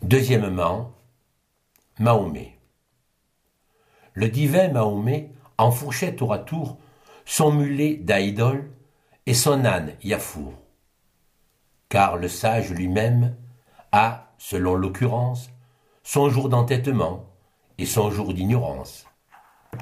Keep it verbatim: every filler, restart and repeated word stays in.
Deuxièmement, Mahomet. Le divin Mahomet enfourchait tour à tour son mulet d'idole et son âne Yafour. Car le sage lui-même a, selon l'occurrence, son jour d'entêtement et son jour d'ignorance.